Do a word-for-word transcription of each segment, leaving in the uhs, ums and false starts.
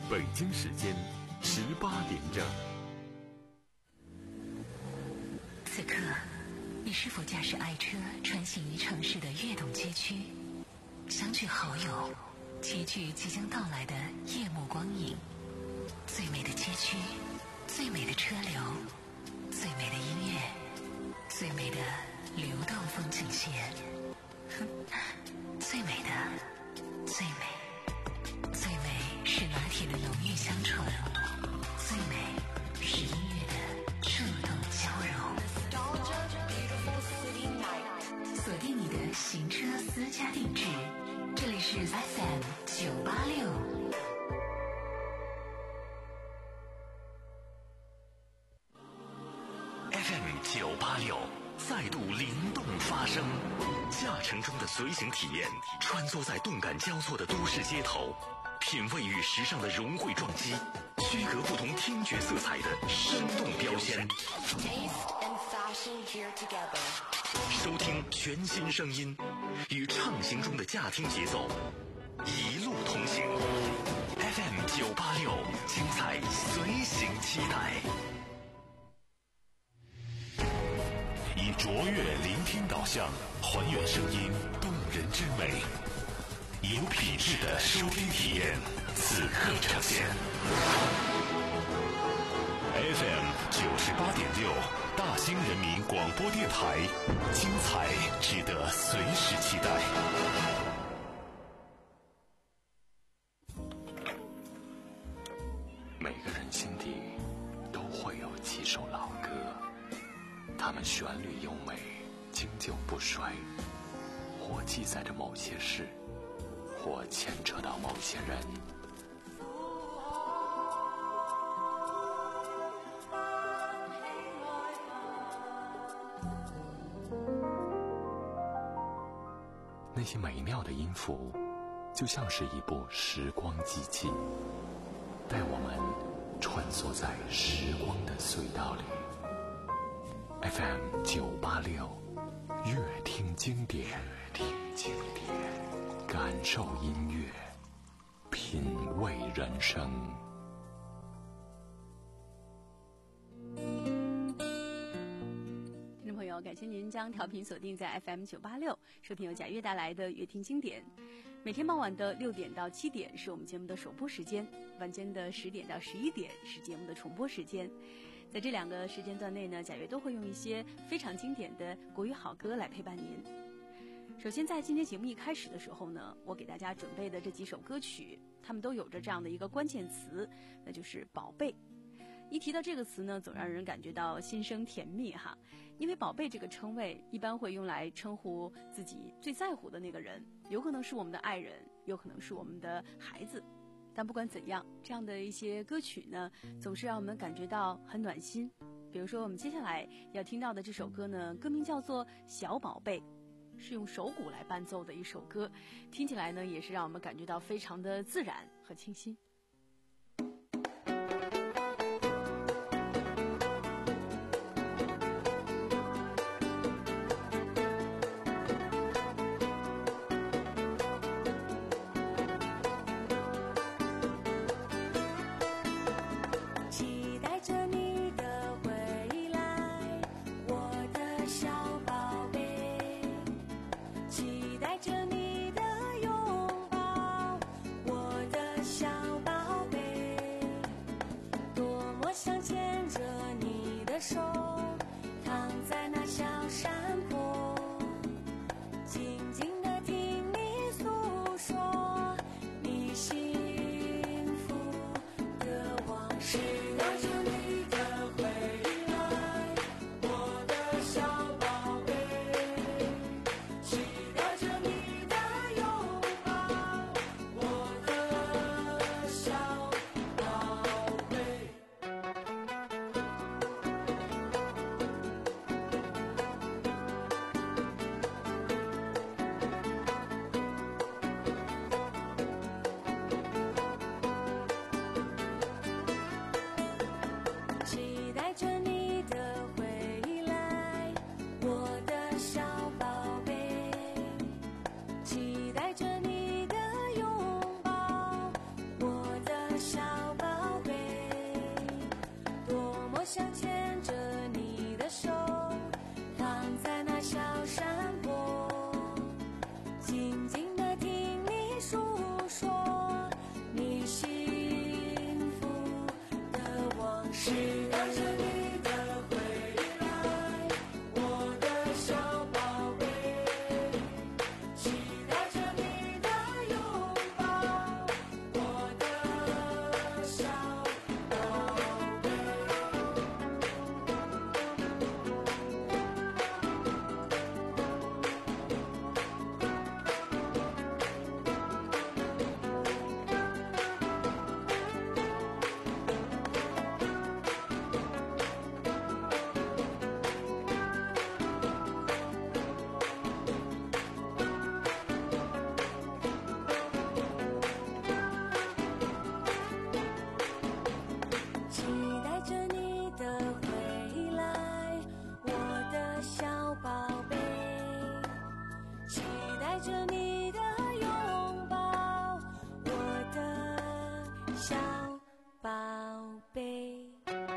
北京时间十八点整。 此刻，你是否驾驶爱车穿行于城市的跃动街区，相聚好友，齐聚即将到来的夜幕光影？最美的街区，最美的车流，最美的音乐，最美的流动风景线，最美的，最美，最美是拿铁的浓郁香醇，最美是音乐的触动交融。锁定你的行车私家定制，这里是 F M 九八六。 F M 九八六再度灵动发声，驾乘中的随行体验，穿梭在动感交错的都市街头，品味与时尚的融汇撞击，区隔不同听觉色彩的生动标签。收听全新声音，与畅行中的驾听节奏，一路同行。F M 九八六，精彩随行期待。以卓越聆听导向，还原声音动人之美，有品质的收听体验，此刻呈现。F M 九十八点六，大兴人民广播电台，精彩值得随时期待。每个人心底都会有几首老歌，它们旋律优美，经久不衰，或记载着某些事，或牵扯到某些人。那些美妙的音符，就像是一部时光机器，带我们穿梭在时光的隧道里。F M 九八六，乐听经典，乐听经典，感受音乐，品味人生。 听众朋友，感谢您将调频锁定在 F M 九八六，收听由贾悦带来的乐听经典。每天傍晚的六点到七点是我们节目的首播时间，晚间的十点到十一点是节目的重播时间。在这两个时间段内呢，贾悦都会用一些非常经典的国语好歌来陪伴您。首先在今天节目一开始的时候呢，我给大家准备的这几首歌曲，它们都有着这样的一个关键词，那就是宝贝。一提到这个词呢，总让人感觉到心生甜蜜哈，因为宝贝这个称谓一般会用来称呼自己最在乎的那个人，有可能是我们的爱人，有可能是我们的孩子。但不管怎样，这样的一些歌曲呢，总是让我们感觉到很暖心。比如说我们接下来要听到的这首歌呢，歌名叫做《小宝贝》，是用手鼓来伴奏的一首歌，听起来呢也是让我们感觉到非常的自然和清新。 期待着你的拥抱，我的小想牵着你的手，躺在那小山坡，静静地听你诉说你幸福的往事。期待着你的回来，我的小宝贝，期待着你的拥抱，我的小宝贝。期待着你的回来，我的小宝贝，期待着你的拥抱，我的小宝贝。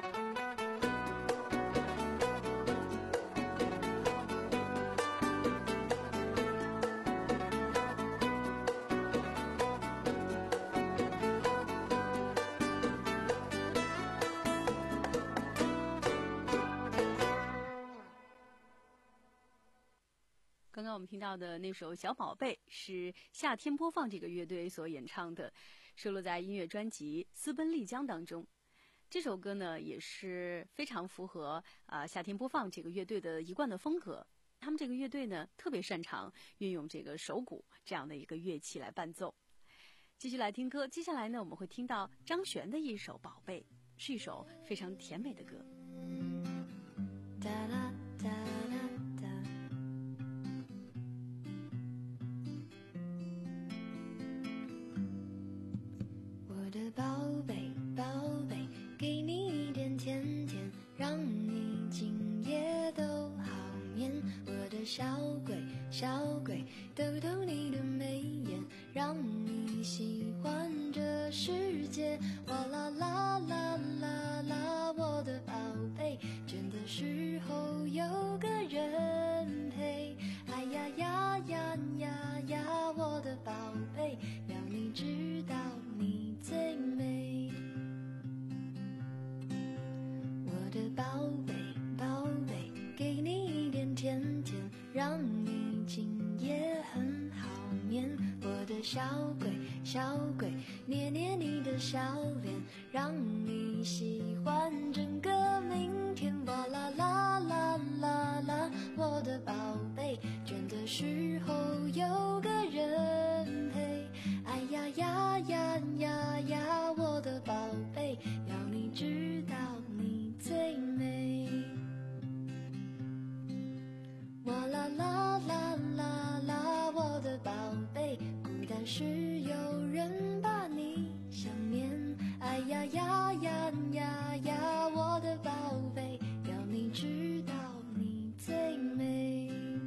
刚刚我们听到的那首《小宝贝》是夏天播放这个乐队所演唱的，收录在音乐专辑《私奔丽江》当中。这首歌呢也是非常符合啊、呃、夏天播放这个乐队的一贯的风格。他们这个乐队呢特别擅长运用这个手鼓这样的一个乐器来伴奏。继续来听歌，接下来呢我们会听到张悬的一首《宝贝》，是一首非常甜美的歌。 哒啦哒啦哒，我的宝贝宝贝，给你一点甜甜，让你今夜都好眠。我的小鬼小鬼，逗逗你的眉眼，让你喜欢这世界。哇啦啦啦啦啦，我的宝贝，倦的时候有个人陪。哎呀呀呀呀呀，我的宝贝，要你知道你最美。我的宝贝宝贝，给你一点甜甜，让你今夜很好眠。我的小鬼小鬼，捏捏你的小脸，让你喜欢整个明天。哇啦啦啦啦啦，我的宝贝，倦的时候有个人陪。哎呀呀呀呀呀，我的宝贝，要你知道你最美。哇啦啦啦啦啦，我的宝贝，孤单时有人把你想念。哎呀呀呀呀呀，我的宝贝，要你知道你最美。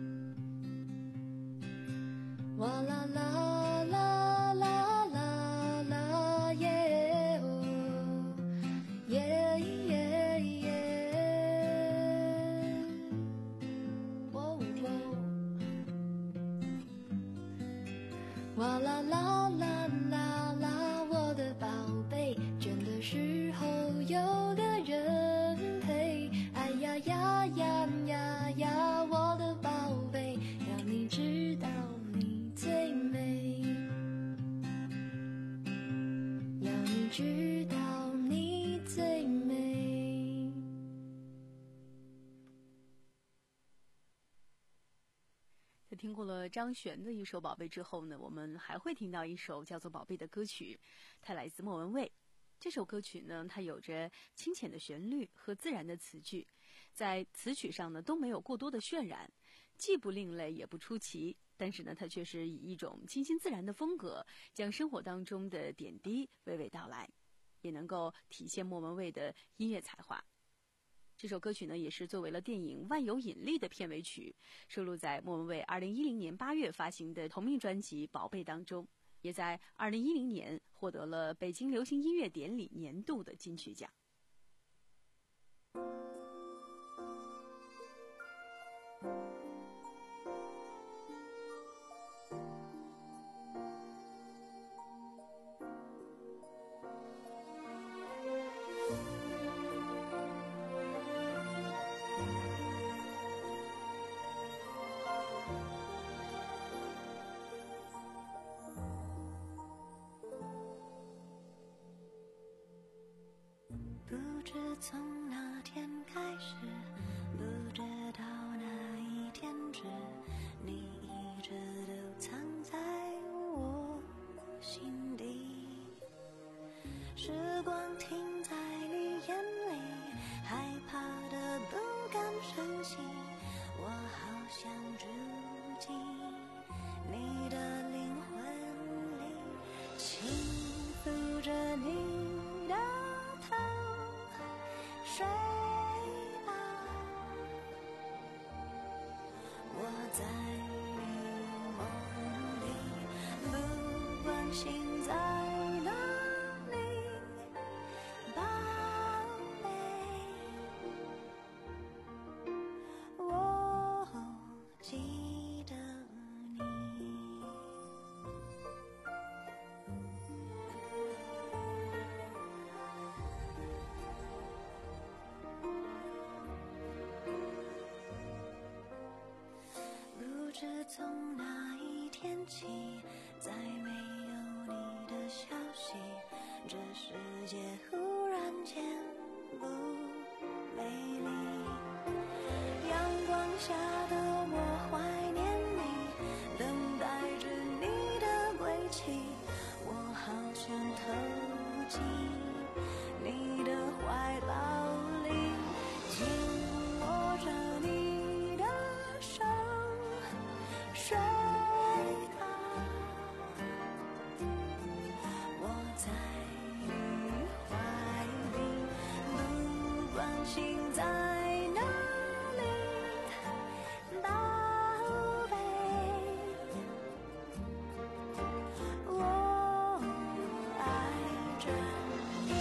哇啦啦啦啦啦啦耶哦耶耶耶，喔喔，哇啦啦啦啦啦，我的宝贝，倦的时候有个人陪。哎呀呀呀呀呀，我的宝贝，要你知道你最美，要你知道你最美。 在听过了张悬的一首《宝贝》之后呢，我们还会听到一首叫做《宝贝》的歌曲，它来自莫文蔚。这首歌曲呢，它有着清浅的旋律和自然的词句，在词曲上呢都没有过多的渲染，既不另类也不出奇，但是呢，它却是以一种清新自然的风格，将生活当中的点滴娓娓道来，也能够体现莫文蔚的音乐才华。这首歌曲呢，也是作为了电影《万有引力》的片尾曲，收录在莫文蔚二零一零年八月发行的同名专辑《宝贝》当中，也在二零一零年获得了北京流行音乐典礼年度的金曲奖。 不知从哪天开始，不知道哪一天止，你一直都藏在我心底。时光停在你眼里，害怕的不敢深吸，我好想住进你的灵魂里，轻抚着你的头，睡吧，我在你梦里，不管心在哪里，宝贝，我记得你。不知从哪一天起，再没有你的消息，这世界忽然间不美丽。阳光下的我怀念你，等待着你的归期，我好想投进你的怀抱里，紧握着你的手，睡吧，我在你怀里，不管心在哪里，宝贝，我爱着你。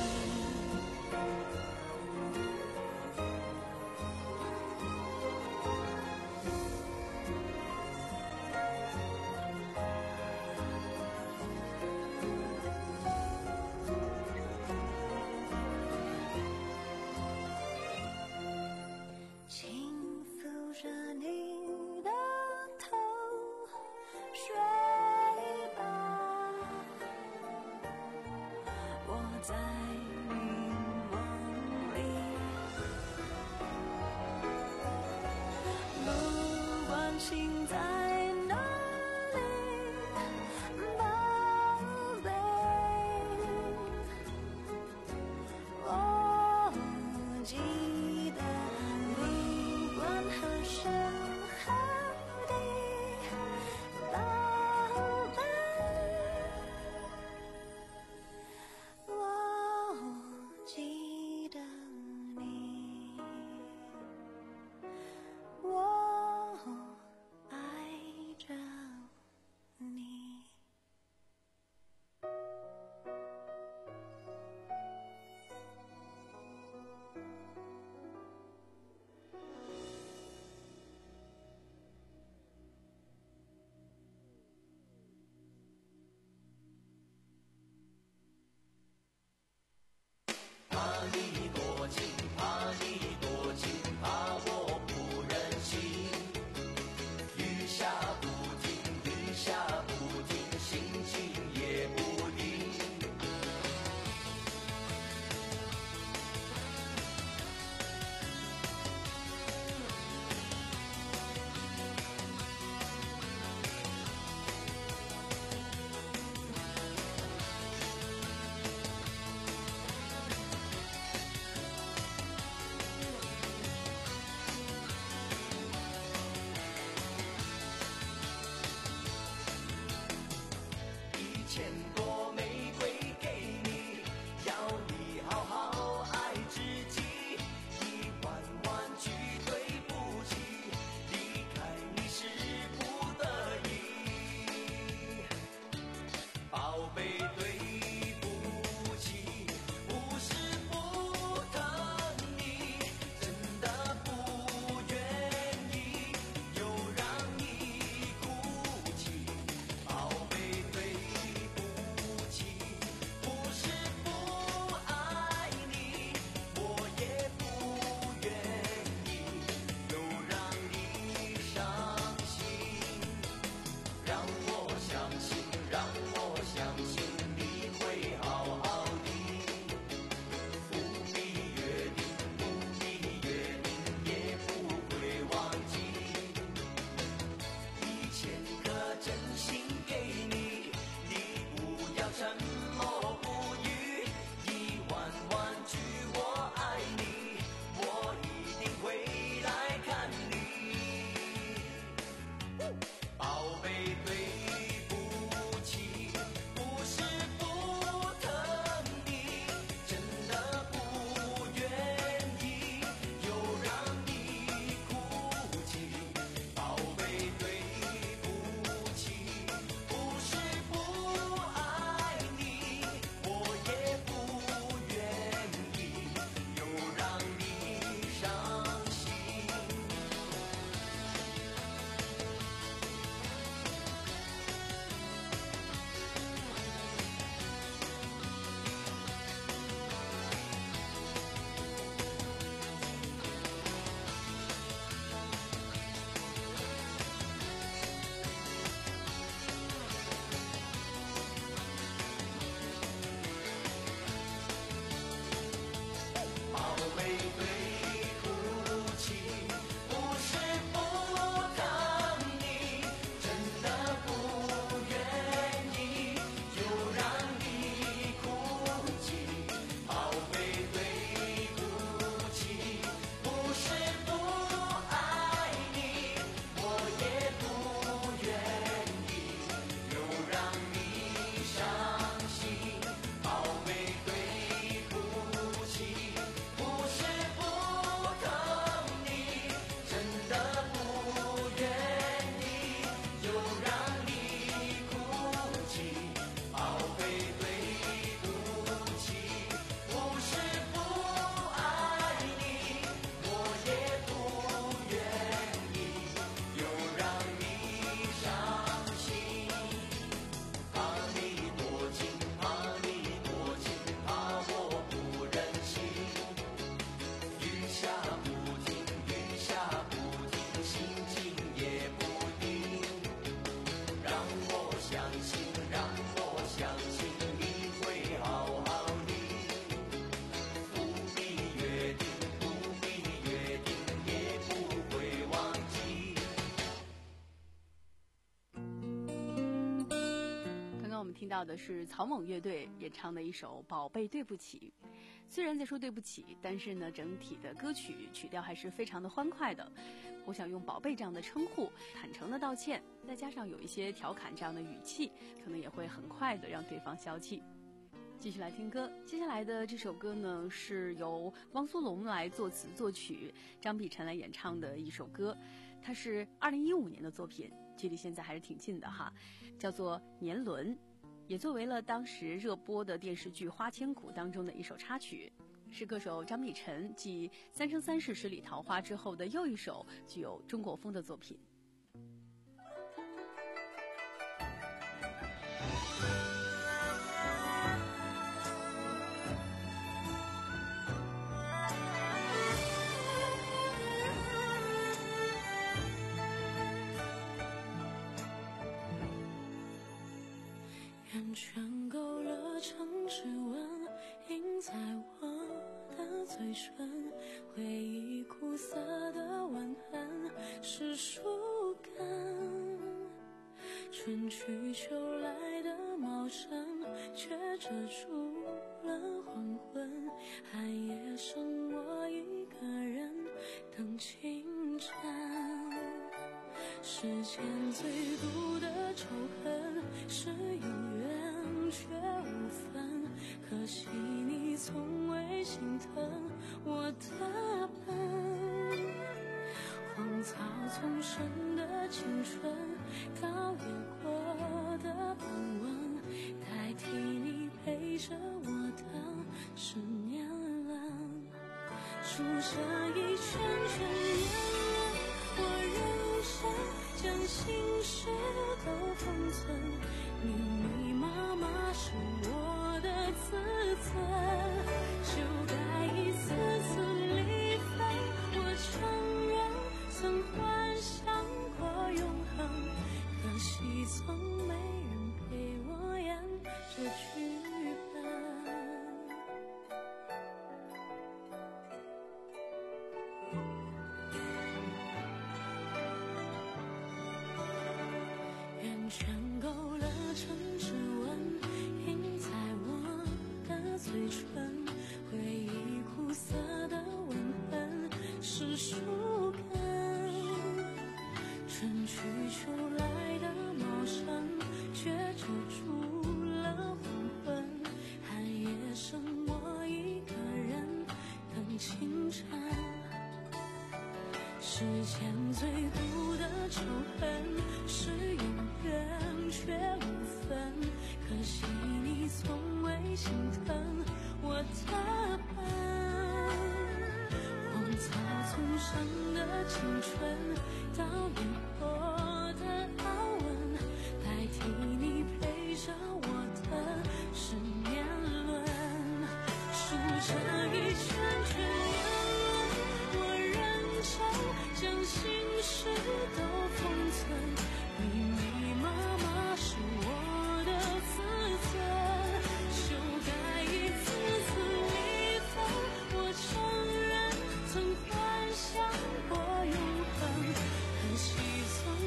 到的是草蜢乐队演唱的一首《宝贝对不起》。虽然在说对不起，但是呢，整体的歌曲曲调还是非常的欢快的。我想用宝贝这样的称呼，坦诚的道歉，再加上有一些调侃这样的语气，可能也会很快的让对方消气。继续来听歌，接下来的这首歌呢，是由汪苏泷来作词作曲，张碧晨来演唱的一首歌，它是二零一五年的作品，距离现在还是挺近的哈，叫做《年轮》，也作为了当时热播的电视剧《花千骨》当中的一首插曲，是歌手张碧晨继《三生三世十里桃花》之后的又一首具有中国风的作品。 圆圈勾勒成指纹，印在我的嘴唇，回忆苦涩的吻痕是树根，春去秋来的茂盛却遮住了黄昏，寒夜剩我一个人等清晨，世间最毒的仇恨是永远却无分，可惜你从未心疼我的笨，荒草丛生的青春，高野过的斑纹，代替你陪着我的是年轮，数着一圈圈年轮，我认真将心事都封存，密密麻麻是我的自尊，就该一次次离分，我承认曾幻想过永恒，可惜从没人陪我演这剧本。圆圈勾勒成指纹，印在我的嘴唇，回忆苦涩的吻痕是树根，春去秋来的茂盛却遮住了黄昏，寒夜剩我一个人等清晨，世间最毒的仇恨是永远却无分，可惜你从未心疼我的笨，荒草丛生的青春，到烟火的傲纹，代替你陪着我的是年轮，数着一圈圈年轮，我认真将心事都封存，密密麻麻是我的自尊，就该一次次离分，我承认曾幻想过永恒，可惜从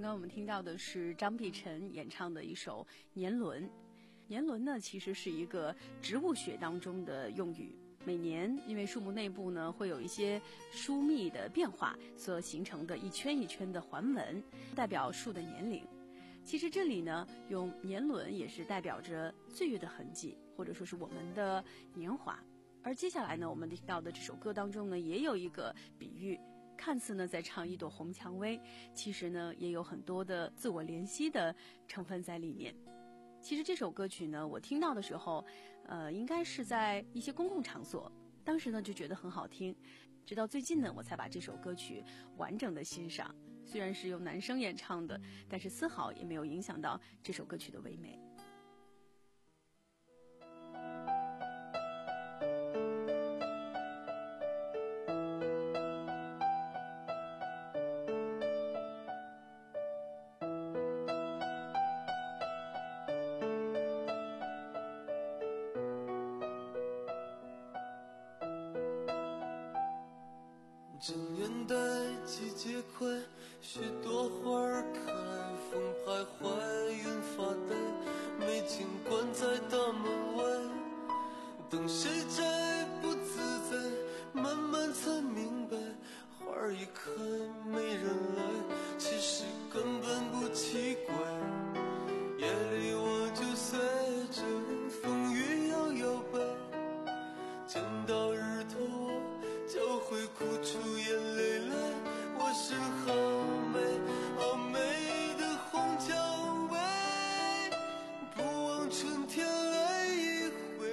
刚我们听到的是张碧晨演唱的一首《年轮》。年轮呢，其实是一个植物学当中的用语。每年因为树木内部呢会有一些疏密的变化所形成的一圈一圈的环纹，代表树的年龄。其实这里呢用年轮也是代表着岁月的痕迹，或者说是我们的年华。而接下来呢我们听到的这首歌当中呢也有一个比喻，看似呢在唱一朵红蔷薇，其实呢也有很多的自我怜惜的成分在里面。其实这首歌曲呢我听到的时候呃，应该是在一些公共场所，当时呢就觉得很好听，直到最近呢我才把这首歌曲完整的欣赏。虽然是由男生演唱的，但是丝毫也没有影响到这首歌曲的唯美。 正元代季节快，许多花儿开，风徘徊，云发呆，美景关在大门外，等谁摘不自在，慢慢才明白，花儿一开没人来，其实根本不奇怪。夜里我就随着风雨摇摇摆，见到日头就会哭出眼泪来。我是好美好美的红蔷薇，不枉春天来一回，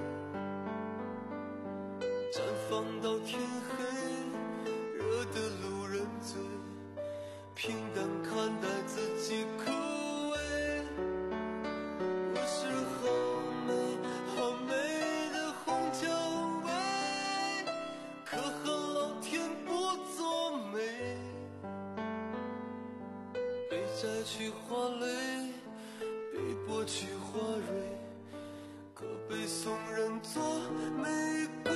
绽放到天黑，惹得路人醉，平淡看待自己枯萎。我是好美好美的红蔷薇，可恨老天不作美，被摘去花蕾，被剥去花蕊，可被送人作玫瑰。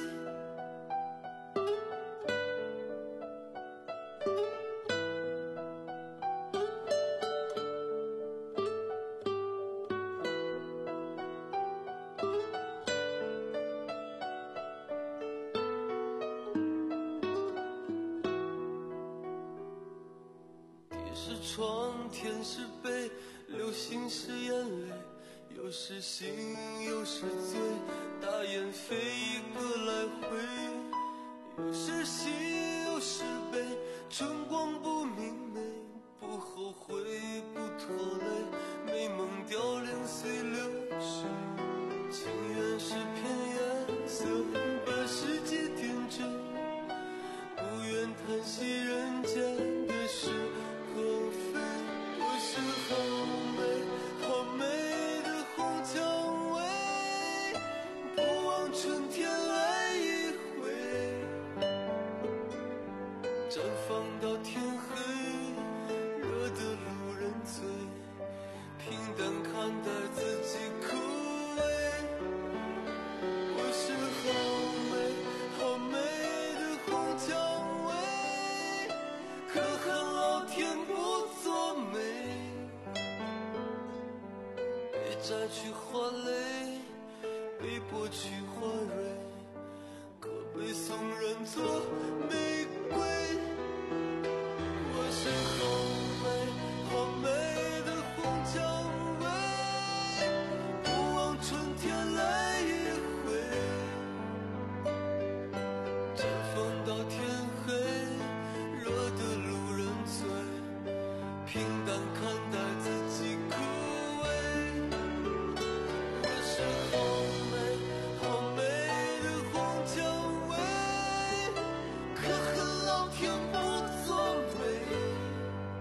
是床，天是被，流星是眼泪，有时醒，有时醉，大雁飞一个来回，有时喜，有时悲，春光不明媚，不后悔，不拖累，美梦凋零随流水，情缘是片颜色，把世界点缀，不愿叹息人间的事。我是好美好美的红蔷薇，不枉春天来一回，绽放到天黑，惹得路人醉，平淡看待自己枯萎。我是好美好美的红蔷薇，可恨老天不作美，被摘去花蕾，被剥去花蕊，可被送人作玫瑰。我是好美好美的红蔷薇，不枉春天来一回，绽放到天黑，惹得路人醉，平淡看待自己枯萎。我是好美好美的红蔷薇，可恨老天不作美，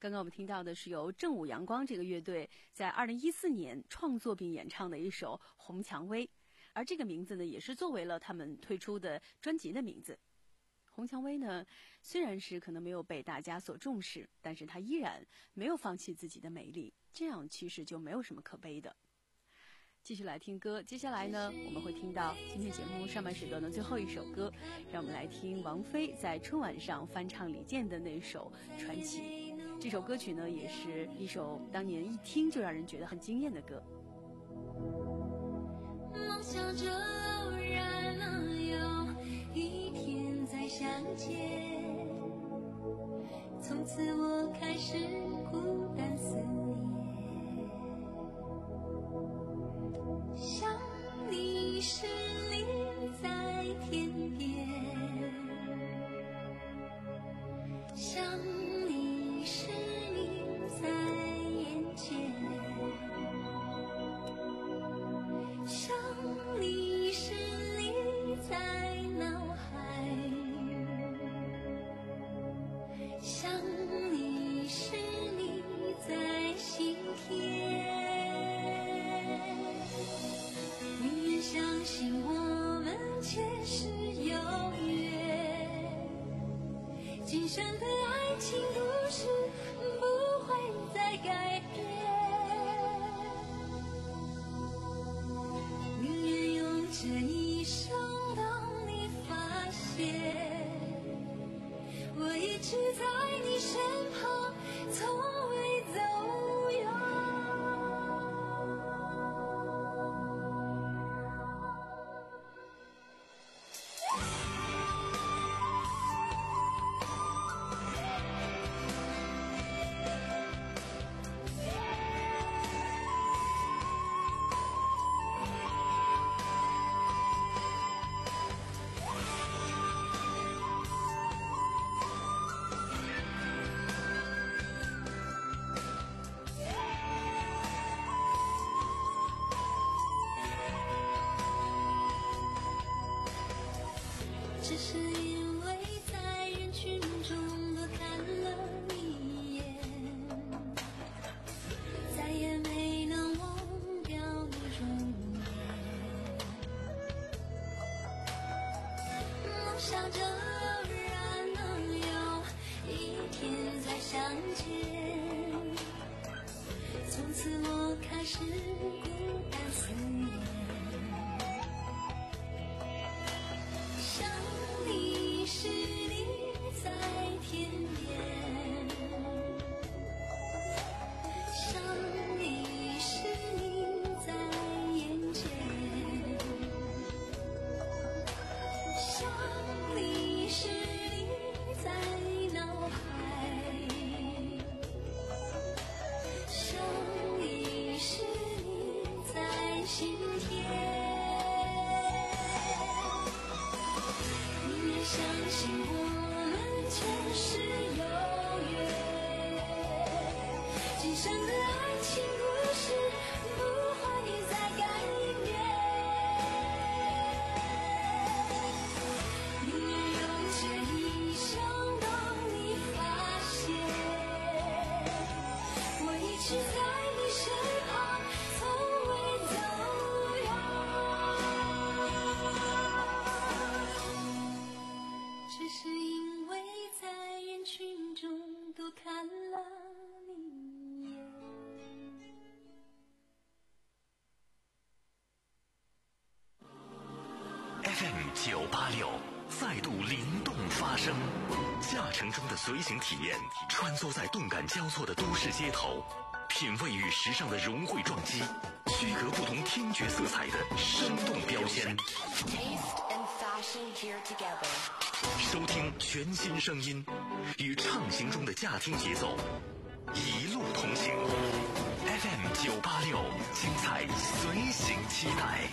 刚刚我们听到的是由正午阳光这个乐队在二零一四年创作并演唱的一首《红蔷薇》，而这个名字呢，也是作为了他们推出的专辑的名字。红蔷薇呢，虽然是可能没有被大家所重视，但是它依然没有放弃自己的美丽，这样其实就没有什么可悲的。继续来听歌，接下来呢，我们会听到今天节目上半时段的最后一首歌，让我们来听王菲在春晚上翻唱李健的那首《传奇》。这首歌曲呢，也是一首当年一听就让人觉得很惊艳的歌。 梦想着偶然能有一天再相见，从此我开始孤单思念，想你时你在天边，想你时你在眼前，想你时你在脑海，想你时你在心田。宁愿相信我们前世有约，今生的爱情故事不会再改变。宁愿用这一生等你发现，我一直在你身旁，从未走远。只是因为在人群中多看了你一眼，再也没能忘掉你容颜。梦想着偶然能有一天再相见，从此我开始孤单思念。想你时你在天边，想你时你在眼前，想你时你在脑海，想你时你在心田。相信我们前世有约，今生的爱情故事不会再改变。宁愿用这一生等你发现，我一直在你身旁，从未走远。只是因为在人群中多看了你一眼。 F M 九八六再度灵动发声，驾乘中的随行体验，穿梭在动感交错的都市街头，品味与时尚的融汇撞击，区隔不同听觉色彩的生动标签。收听全新声音，与畅行中的驾听节奏，一路同行。F M 九八六，精彩随行期待。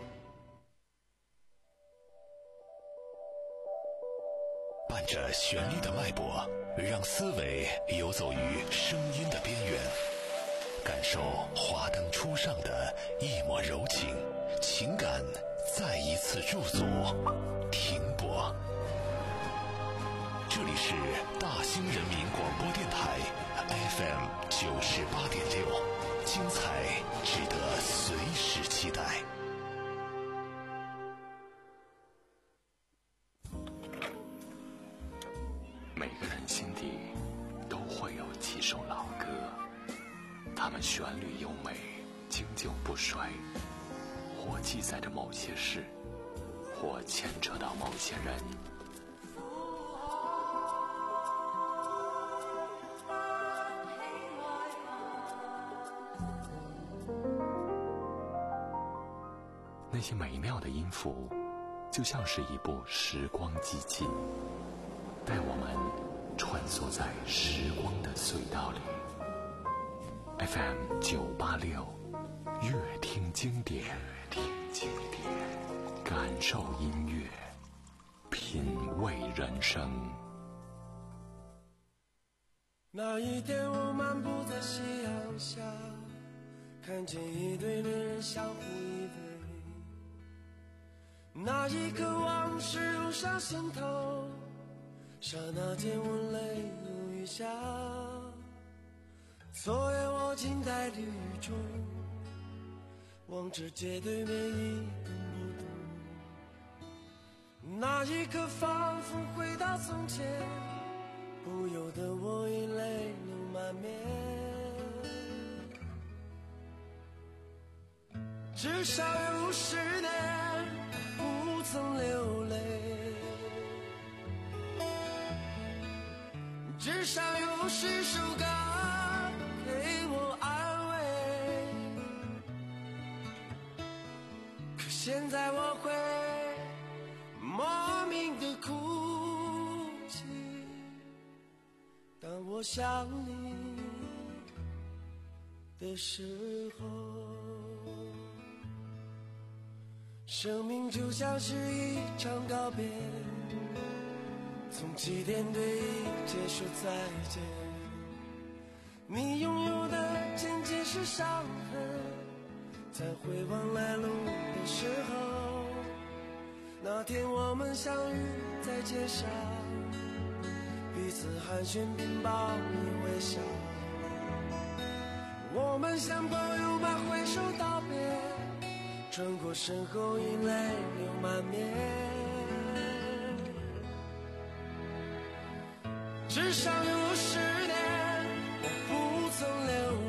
伴着旋律的脉搏，让思维游走于声音的边缘，感受华灯初上的一抹柔情，情感再一次驻足停泊。这里是大兴人民广播电台 F M 九十八点六，精彩值得随时期待。 每个人心底都会有几首老歌，它们旋律优美，经久不衰，或记载着某些事，或牵扯到某些人。那些美妙的音符，就像是一部时光机器，带我们穿梭在时光的隧道里。F M 九八六，乐听经典，乐听经典，感受音乐，品味人生。 那一天我漫步在夕阳下，看见一对恋人相互依偎，那一刻往事涌上心头，刹那间我泪如雨下。昨夜我静在绿雨中，望着街对面一动不动，那一刻仿佛回到从前，不由得我已泪流满面。至少有十年不曾流泪，至少有十首歌给我安慰。可现在我会莫名的哭泣，当我想你的时候。生命就像是一场告别，从起点对一切说再见。你拥有的仅仅是伤痕，在回望来路的时候，那天我们相遇在街上，彼此寒暄并报以微笑，我们像朋友般挥手道别，转过身后已泪流满面。至少有十年我不曾流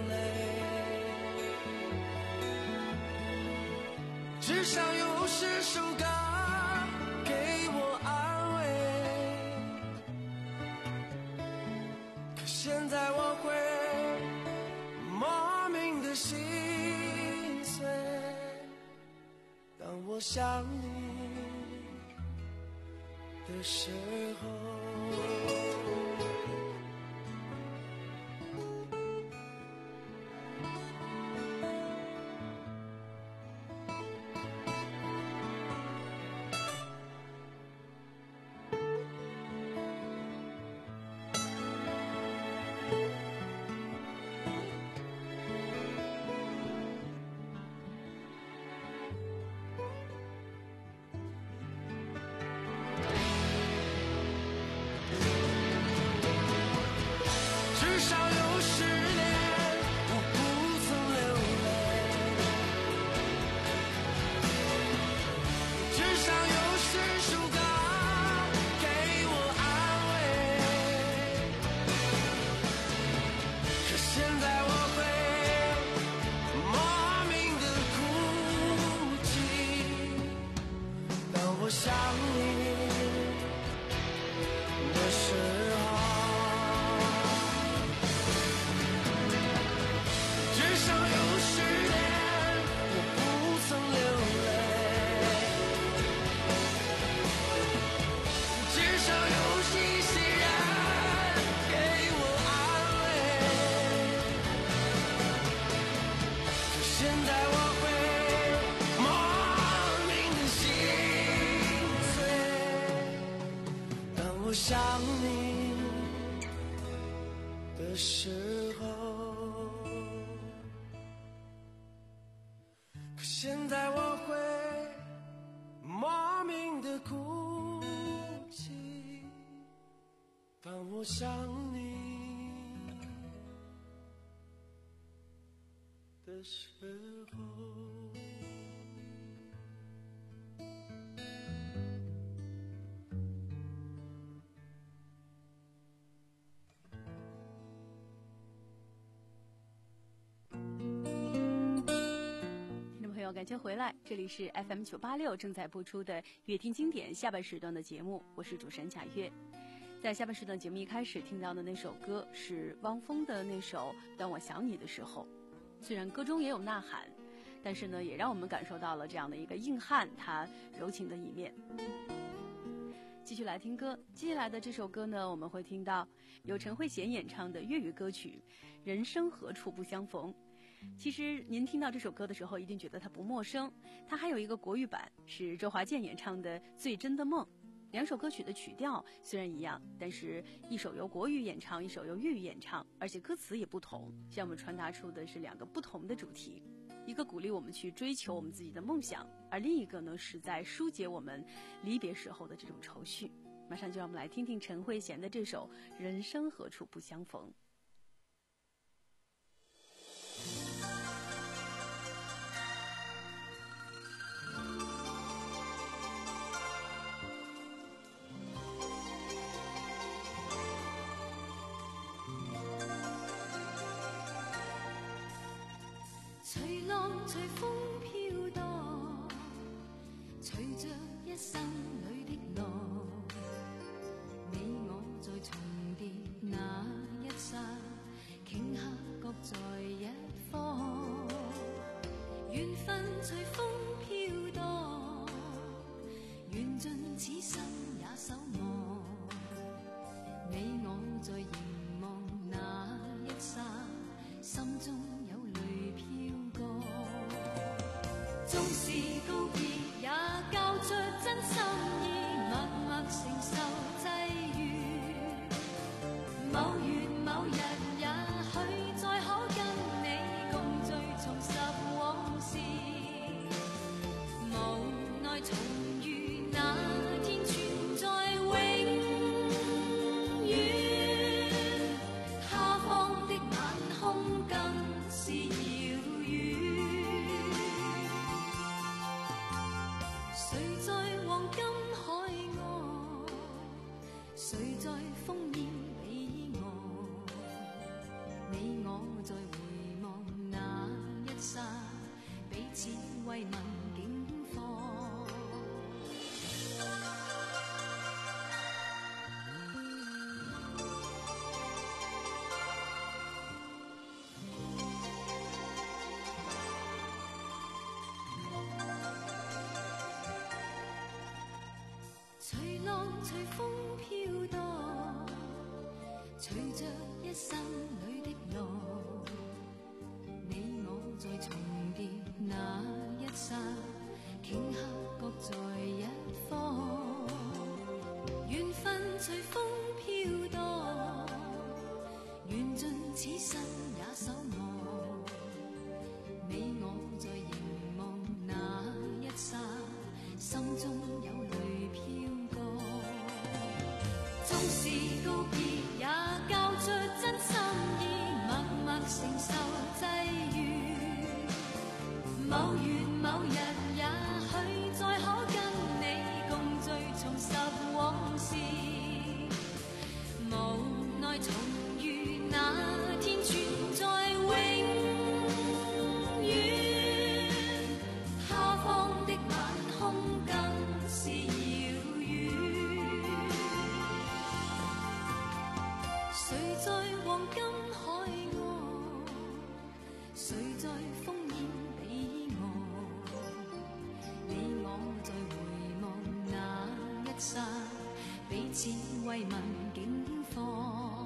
泪，至少有十首歌给我安慰。可现在我会莫名的心碎，当我想你的时候。至少有十年我不曾流泪，至少有十首歌给我安慰。可现在我会莫名的哭泣，当我想你的时候。至少有十年我不曾流泪，至少有一些人给我安慰。可现在我会莫名的心碎，当我想你的时候。可现在我会莫名的哭泣，当我想你的时候。 感谢回来，这里是 F M 九八六正在播出的乐听经典下半时段的节目，我是主持人贾月。在下半时段节目一开始听到的那首歌是汪峰的那首《当我想你的时候》，虽然歌中也有呐喊，但是呢，也让我们感受到了这样的一个硬汉他柔情的一面。继续来听歌，接下来的这首歌呢，我们会听到由陈慧娴演唱的粤语歌曲《人生何处不相逢》。其实您听到这首歌的时候一定觉得它不陌生，它还有一个国语版是周华健演唱的《最真的梦》。两首歌曲的曲调虽然一样，但是一首由国语演唱，一首由粤语演唱，而且歌词也不同，向我们传达出的是两个不同的主题，一个鼓励我们去追求我们自己的梦想，而另一个呢是在疏解我们离别时候的这种愁绪。马上就让我们来听听陈慧娴的这首《人生何处不相逢》。 随浪随风飘荡，随着一生里的路，你我在重叠那一刹，顷刻各在一方。缘分随风飘荡，缘尽此生也守望。你我在凝望那一刹，心中有泪飘过。纵是告别，也交出真心意，默默承受际遇。某月某日，也許再可跟你共聚，重拾往事。無奈重遇那天存在永遠，他方的晚空更是遙遠。誰在黃金海岸，誰在烽煙彼岸？你我在回望那一剎，彼此慰問境況。隨浪隨風飄蕩，隨着一生裏的路，你我在重疊那一剎，頃刻各在一方。緣分隨風飄蕩，緣盡此生也守望。你我在凝望那一剎，心中有淚飄過。縱是告別，也交出真心意，默默承受際遇。某月某日，也許再可跟你共聚，重拾往事。無奈重遇那天存在永遠，他方的晚空更是遙遠。誰在黃金海岸，誰在烽煙彼岸？你我在回望那一剎，彼此慰問境況。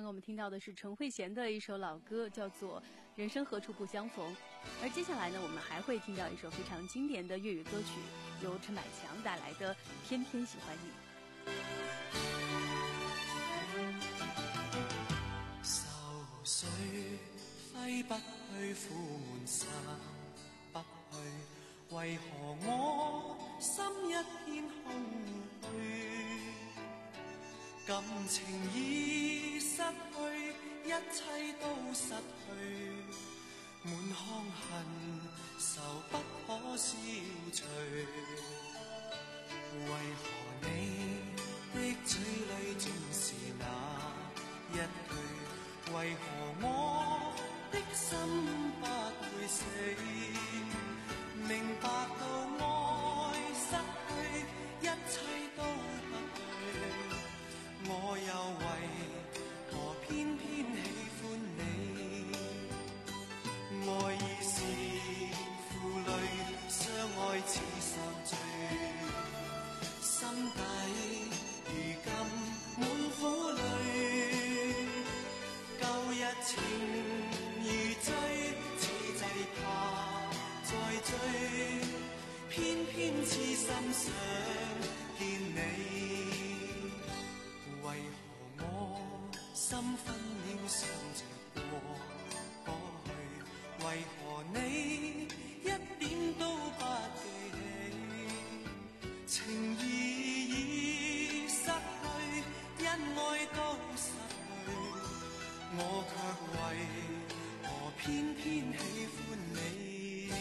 刚刚我们听到的是陈慧娴的一首老歌，叫做《人生何处不相逢》。而接下来呢，我们还会听到一首非常经典的粤语歌曲，由陈百强带来的《偏偏喜欢你》。 愁緒揮不去，苦悶散不去，為何我心一片空虛？感情已失去，一切都失去，滿腔恨愁不可消除。為何你的嘴裏總是那一句？為何我的心不會死？明白到愛失去，一切都不對。我又為何偏偏喜歡你？愛已是負累，相愛似受罪，心底如今滿苦淚。舊日情如醉，此際怕再追，偏偏痴心想見你。為何我心分秒想着過去？為何你一點都不記起？情義已失去，因愛都失去，我卻為何偏偏喜歡你？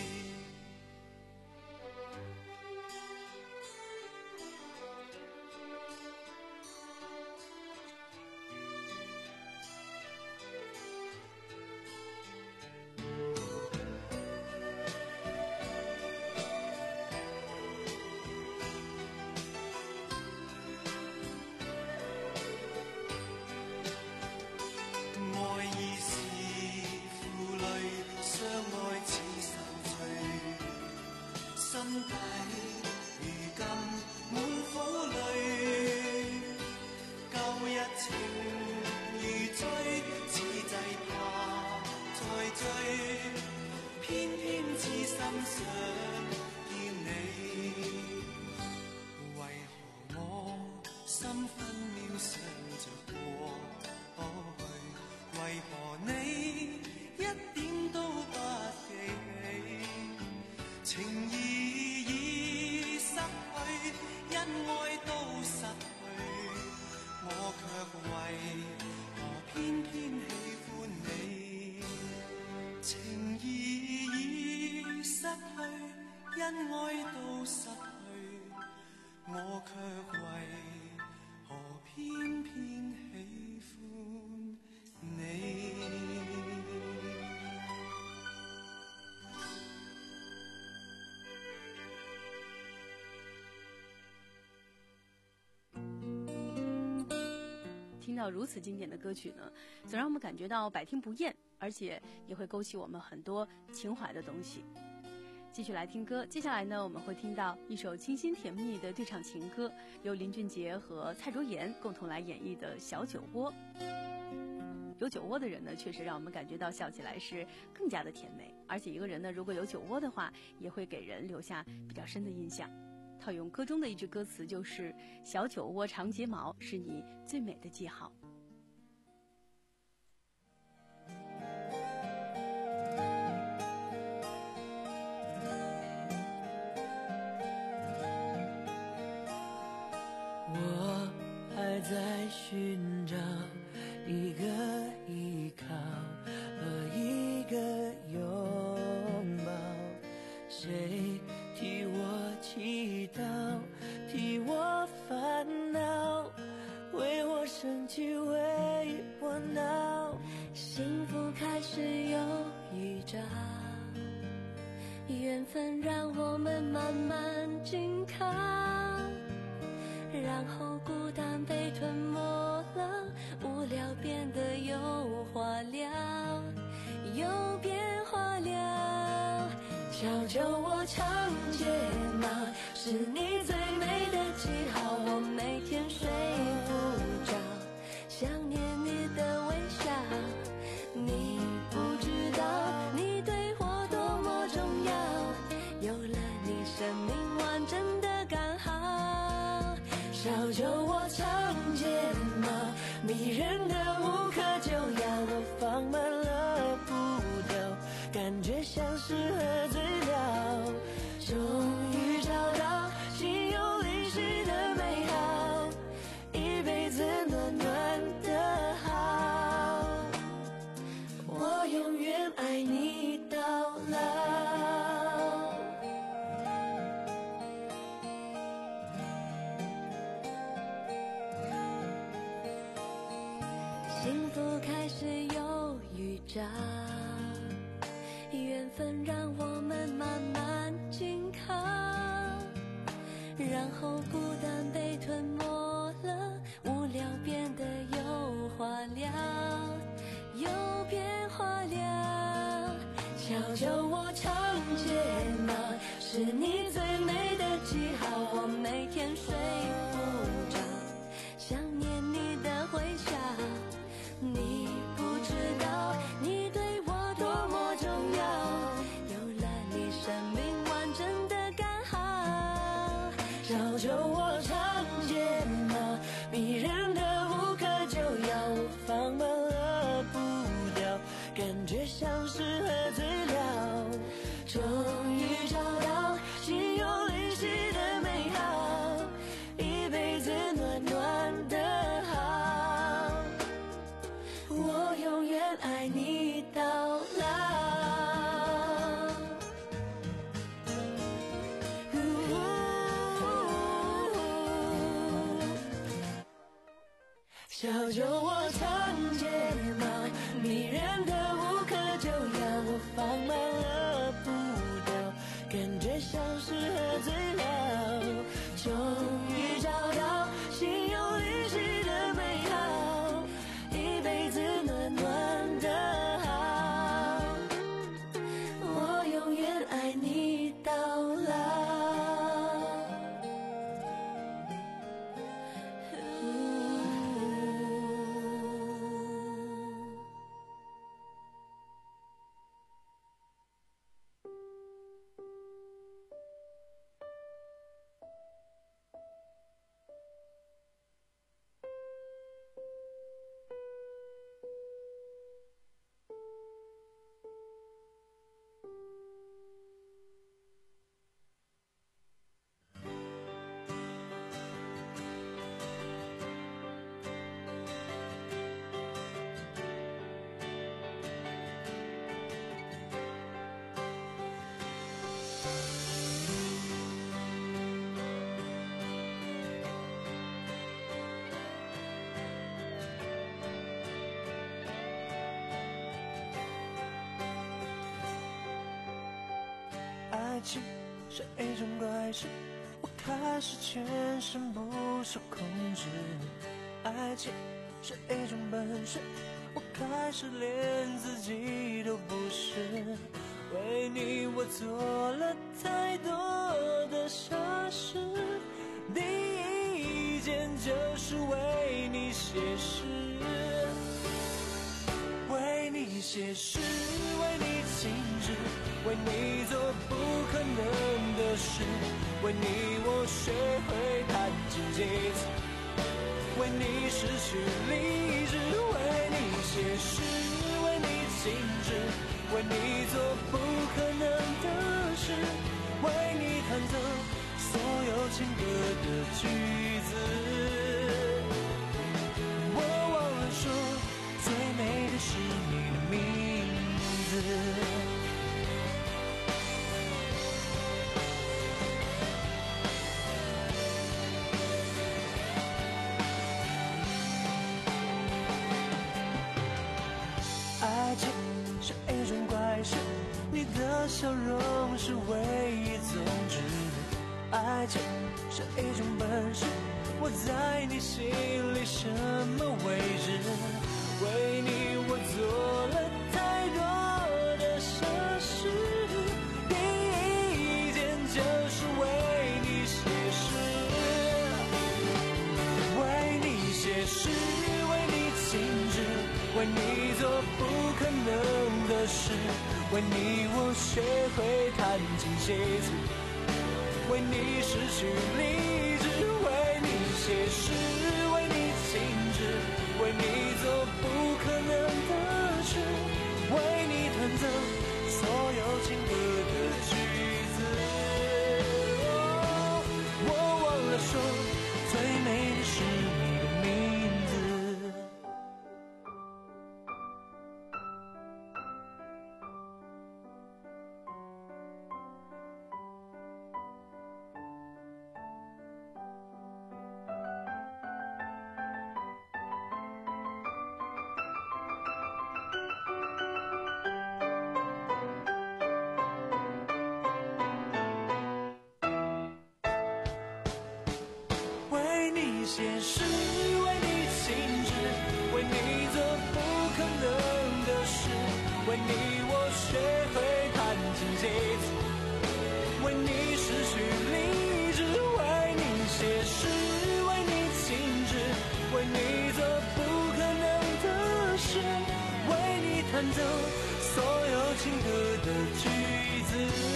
听到如此经典的歌曲呢，总让我们感觉到百听不厌，而且也会勾起我们很多情怀的东西。继续来听歌，接下来呢，我们会听到一首清新甜蜜的对唱情歌，由林俊杰和蔡卓妍共同来演绎的《小酒窝》。有酒窝的人呢，确实让我们感觉到笑起来是更加的甜美，而且一个人呢，如果有酒窝的话，也会给人留下比较深的印象。套用歌中的一句歌词，就是小酒窝长睫毛是你最美的记号。 我还在寻找一个依靠和一个拥抱，谁替我祈祷，替我烦恼，为我生气，为我闹。 幸福开始有预兆，缘分让我们慢慢紧靠，然后孤单被吞没了，无聊变得有话聊，有变化了。小酒窝长睫毛是你最美的记号，我每天睡不着，想念你的微小酒窝长睫毛，迷人的无可救药，我放慢了步调，感觉像是喝醉了，终于找到心有灵犀的美好，一辈子暖暖的好，我永远爱你到老。幸福开始有预兆，缘分让我们慢慢紧靠，然后孤单被吞没了，无聊变得有话聊，有变化了。小酒窝长睫毛，是你最美的记号，我每天睡不着，想念你的微笑。你不知道你对我多么重要，有了你生命完整的刚好。小酒窝长睫毛，迷人的无可救药，我放慢了步调，感觉像是喝醉了，终于找到心有灵犀的美好，一辈子暖暖的好，我永远爱你到老。小酒窝长睫毛，迷人的无可救药，我放慢了步调，感觉像是喝醉了，终于找到心有灵犀的美好，一辈子暖暖的好，我永远爱你到老。 爱情是一种怪事，我开始全身不受控制。爱情是一种本事，我开始连自己都不是。为你我做了太多的傻事，第一件就是为你写诗，为你写诗，为你静止，为你做不可能的事，为你我学会弹琴几次，为你失去理智，为你写诗，为你静止，为你做不可能的事，为你弹奏所有情歌的句子。我忘了说，最美的是你的名字。爱情是一种怪事，你的笑容是唯一宗旨。爱情是一种本事，我在你心里什么位置？为你我做了太多的傻事，第一件就是为你写诗，为你写诗，为你静止，为你做不可能的事，为你我学会弹琴写词，为你失去理智，为你写写诗，为你静止，为你做不可能的事，为你弹奏所有情歌的句子。哦，我忘了说，最美的是你的名字。写诗，为你静止，为你做不可能的事，为你我学会弹琴写字，为你失去理智，为你写诗，为你静止，为你做不可能的事，为你弹奏所有情歌的句子。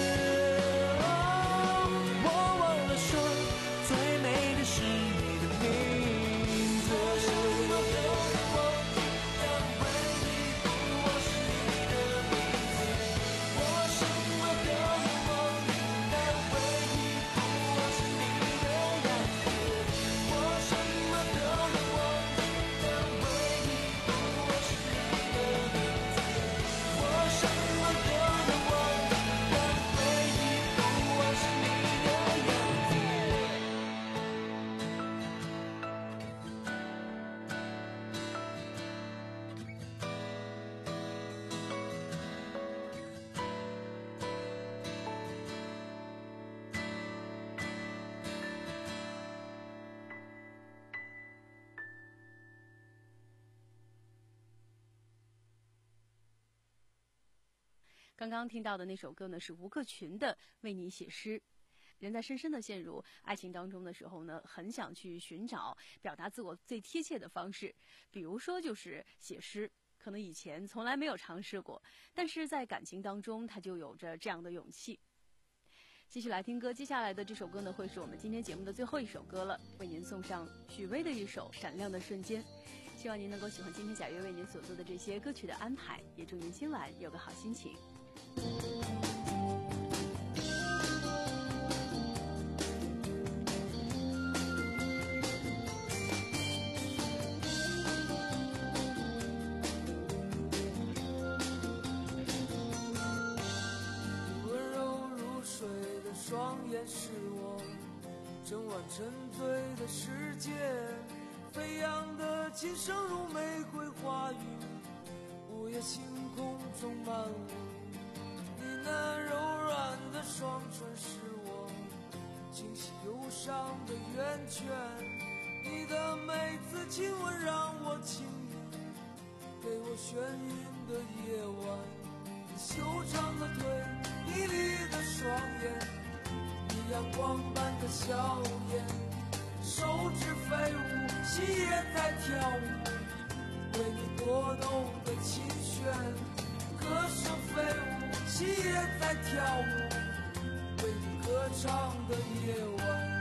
哦，我忘了说，最美的是你的名字。我什么都能忘记，但回忆不过是你的名字。我什么都能忘记，但回忆不过是你的样子。我什么都能忘记，但回忆不过是你的名字。我什么都能忘记，但回忆不过是你的样子。 刚刚听到的那首歌呢，是吴克群的《为你写诗》。人在深深的陷入爱情当中的时候呢，很想去寻找表达自我最贴切的方式，比如说就是写诗。可能以前从来没有尝试过，但是在感情当中，他就有着这样的勇气。继续来听歌，接下来的这首歌呢，会是我们今天节目的最后一首歌了，为您送上许巍的一首《闪亮的瞬间》。希望您能够喜欢今天贾月为您所做的这些歌曲的安排，也祝您今晚有个好心情。 温柔如水的双眼是我整晚沉醉的世界，飞扬的琴声如玫瑰花语，午夜星空中漫舞。你那柔软的双唇是我清晰忧伤的源泉，你的每次亲吻让我轻盈，给我眩晕的夜晚。你修长的腿，你绿的双眼，你阳光般的笑颜，手指飞舞，心也在跳舞，为你拨动的琴弦，歌声飞舞，心也在跳舞，为你歌唱的夜晚。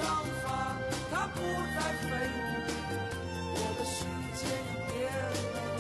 不再飞舞，我的世界已变了。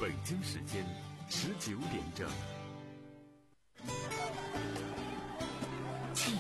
北京时间十九点整。